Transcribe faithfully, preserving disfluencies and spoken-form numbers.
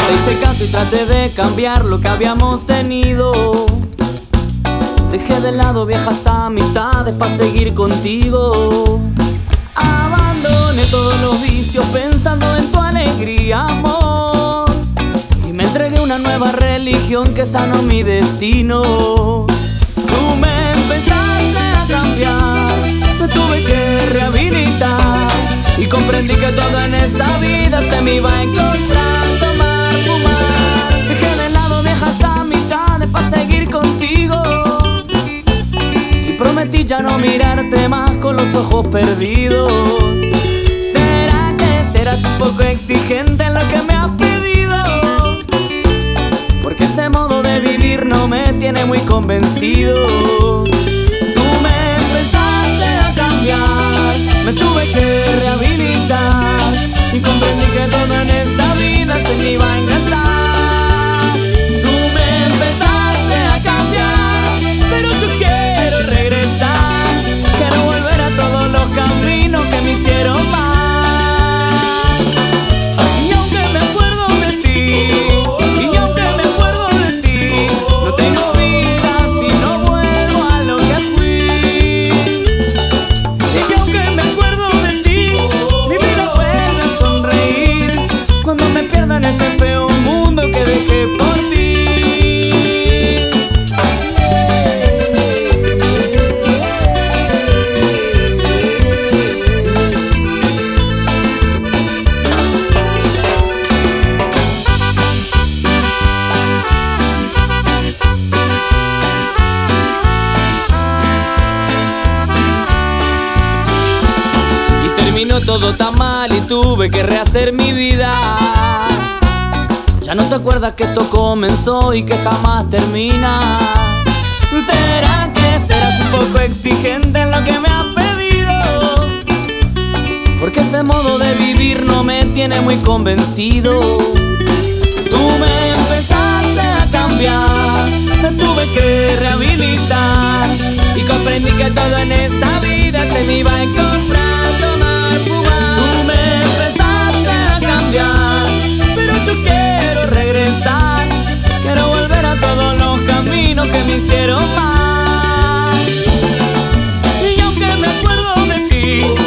Te hice caso y traté de cambiar lo que habíamos tenido. Dejé de lado viejas amistades pa' seguir contigo. Abandoné todos los vicios pensando en tu alegría, amor, y me entregué a una nueva religión que sanó mi destino. Tú me empezaste a cambiar, me tuve que rehabilitar y comprendí que todo en esta vida se me iba a encontrar. Tomar, fumar, dejé de lado viejas amistades pa' seguir contigo. Prometí ya no mirarte más con los ojos perdidos. ¿Será que serás un poco exigente en lo que me has pedido? Porque este modo de vivir no me tiene muy convencido. Tú me empezaste a cambiar, me tuve que rehabilitar y comprendí que todo en esta vida se me iba a engastar. Tú me empezaste a cambiar, pero yo quiero regresar, quiero volver a todos los caminos que me hicieron mal. Y aunque me acuerdo de ti, y aunque me acuerdo de ti, no tengo vida si no vuelvo a lo que fui. Y aunque me acuerdo de ti, mi vida puede sonreír cuando me pierda en ese feo mundo que dejé por ti. Terminó todo tan mal y tuve que rehacer mi vida. Ya no te acuerdas que esto comenzó y que jamás termina. ¿Será que serás un poco exigente en lo que me has pedido? Porque este modo de vivir no me tiene muy convencido. Tú me empezaste a cambiar, me tuve que rehabilitar y comprendí que todo en esta vida se me iba a encontrar. Tomar, fumar. Tú me empezaste a cambiar, pero yo quiero regresar, quiero volver a todos los caminos que me hicieron mal. Y aunque me acuerdo de ti,